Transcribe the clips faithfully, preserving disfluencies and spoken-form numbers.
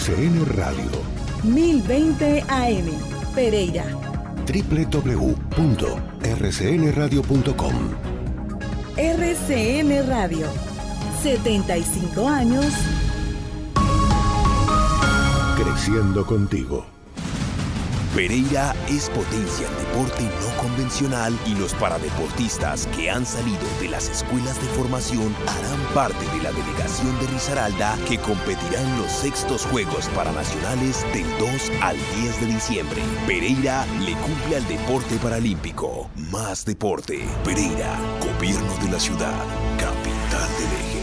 C N Radio. mil veinte A M, Pereira. doble u doble u doble u punto r c n radio punto com. R C N Radio. setenta y cinco años. Creciendo contigo. Pereira es potencia en deporte no convencional y los paradeportistas que han salido de las escuelas de formación harán parte de la delegación de Risaralda que competirá en los sextos Juegos Paranacionales del dos al diez de diciembre. Pereira le cumple al deporte paralímpico. Más deporte. Pereira, gobierno de la ciudad, capital del eje.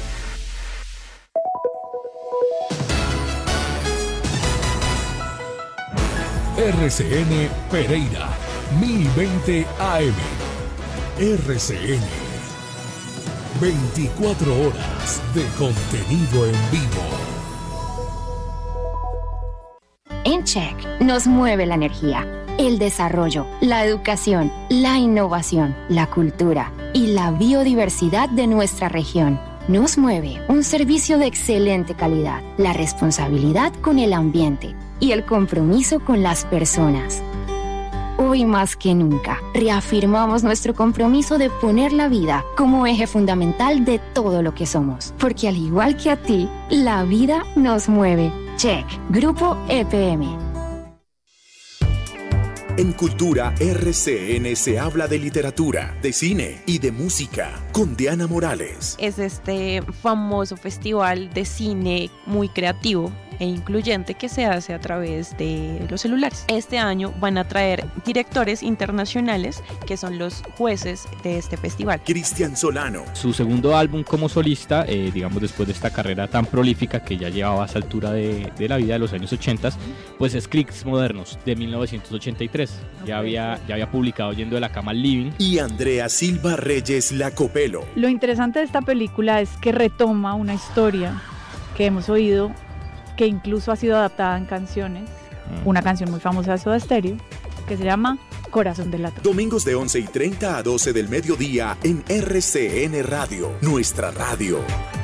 R C N Pereira, mil veinte A M. R C N. veinticuatro horas de contenido en vivo. En Check nos mueve la energía, el desarrollo, la educación, la innovación, la cultura y la biodiversidad de nuestra región. Nos mueve un servicio de excelente calidad, la responsabilidad con el ambiente y el compromiso con las personas. Hoy más que nunca, reafirmamos nuestro compromiso de poner la vida como eje fundamental de todo lo que somos. Porque al igual que a ti, la vida nos mueve. Check, Grupo E P M. En Cultura R C N se habla de literatura, de cine y de música con Diana Morales. Es este famoso festival de cine muy creativo e incluyente que se hace a través de los celulares. Este año van a traer directores internacionales que son los jueces de este festival. Cristian Solano. Su segundo álbum como solista, eh, digamos después de esta carrera tan prolífica que ya llevaba a esa altura de, de la vida de los años ochenta, pues es Clicks Modernos de mil novecientos ochenta y tres. Ya había, ya había publicado Yendo de la cama al living. Y Andrea Silva Reyes Lacopelo. Lo interesante de esta película es que retoma una historia que hemos oído, que incluso ha sido adaptada en canciones, mm. una canción muy famosa de Soda Stereo, que se llama Corazón de Latón. Domingos de once y treinta a doce del mediodía en R C N Radio, nuestra radio.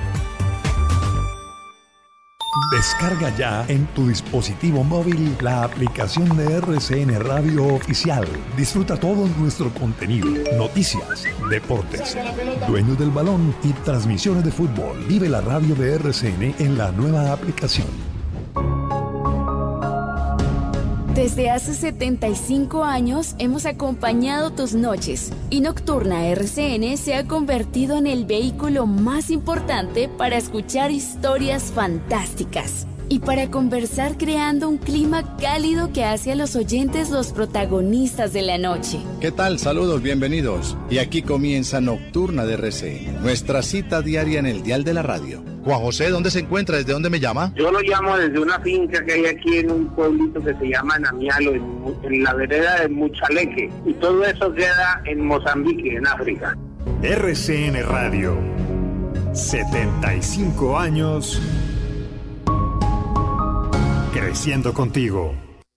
Descarga ya en tu dispositivo móvil la aplicación de R C N Radio Oficial. Disfruta todo nuestro contenido, noticias, deportes, dueños del balón y transmisiones de fútbol. Vive la radio de R C N en la nueva aplicación. Desde hace setenta y cinco años hemos acompañado tus noches y Nocturna R C N se ha convertido en el vehículo más importante para escuchar historias fantásticas y para conversar creando un clima cálido que hace a los oyentes los protagonistas de la noche. ¿Qué tal? Saludos, bienvenidos. Y aquí comienza Nocturna de R C N, nuestra cita diaria en el dial de la radio. Juan José, ¿dónde se encuentra? ¿Desde dónde me llama? Yo lo llamo desde una finca que hay aquí en un pueblito que se llama Namialo, en, en la vereda de Muchaleque. Y todo eso queda en Mozambique, en África. R C N Radio, setenta y cinco años, creciendo contigo.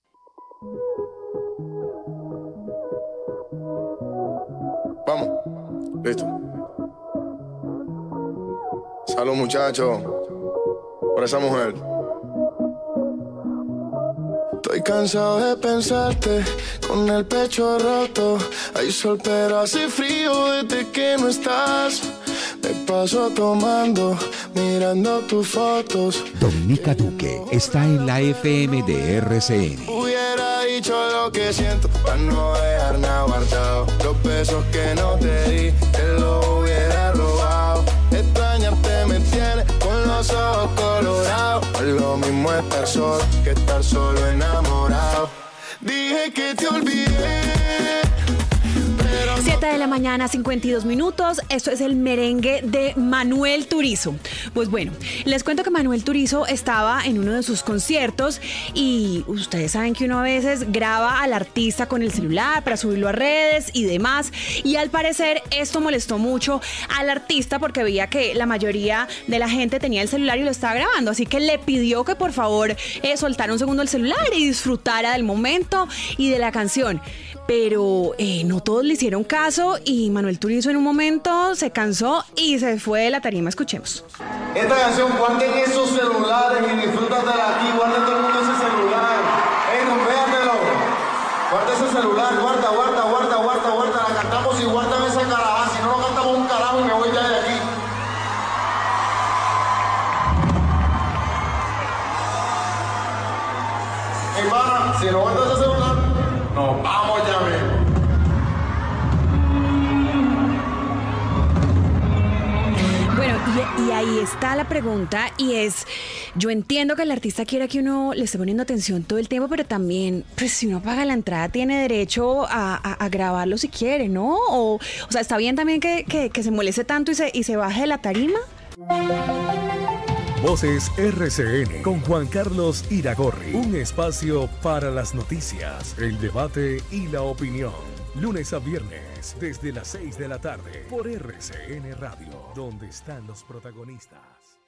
Vamos, listo. Salud, muchachos, por esa mujer. Estoy cansado de pensarte con el pecho roto. Hay sol pero hace frío desde que no estás. Me paso tomando, mirando tus fotos. Dominica Duque está en la F M de R C N. Hubiera dicho lo que siento para no dejar nada guardado. Los besos que no te di, te los hubiera robado. Extrañarte me tiene con los ojos colorados. No es lo mismo estar solo que estar solo enamorado. Dije que te olvidé. siete de la mañana, cincuenta y dos minutos. Esto es el merengue de Manuel Turizo. Pues bueno, les cuento que Manuel Turizo estaba en uno de sus conciertos y ustedes saben que uno a veces graba al artista con el celular para subirlo a redes y demás. Y al parecer esto molestó mucho al artista porque veía que la mayoría de la gente tenía el celular y lo estaba grabando. Así que le pidió que por favor eh, soltara un segundo el celular y disfrutara del momento y de la canción. Pero eh, no todos le hicieron caso y Manuel Turizo en un momento se cansó y se fue de la tarima. Escuchemos. Esta canción, guarden esos celulares y disfrutan guárdatela aquí, guarda todo el mundo ese celular. Ey, rompéatelo. Guarda ese celular, guarda, guarda, guarda, guarda, guarda. La cantamos y guárdame esa caraja. Si no, no cantamos un carajo y me voy ya de aquí. Ey, para, si no guardas ese celular, nos vamos ya mismo. Bueno, y, y ahí está la pregunta y es, yo entiendo que el artista quiera que uno le esté poniendo atención todo el tiempo, pero también, pues si uno paga la entrada tiene derecho a, a, a grabarlo si quiere, ¿no? O, o sea, está bien también que, que, que se moleste tanto y se, y se baje de la tarima. Voces R C N con Juan Carlos Iragorri. Un espacio para las noticias, el debate y la opinión. Lunes a viernes, desde las seis de la tarde, por R C N Radio, donde están los protagonistas.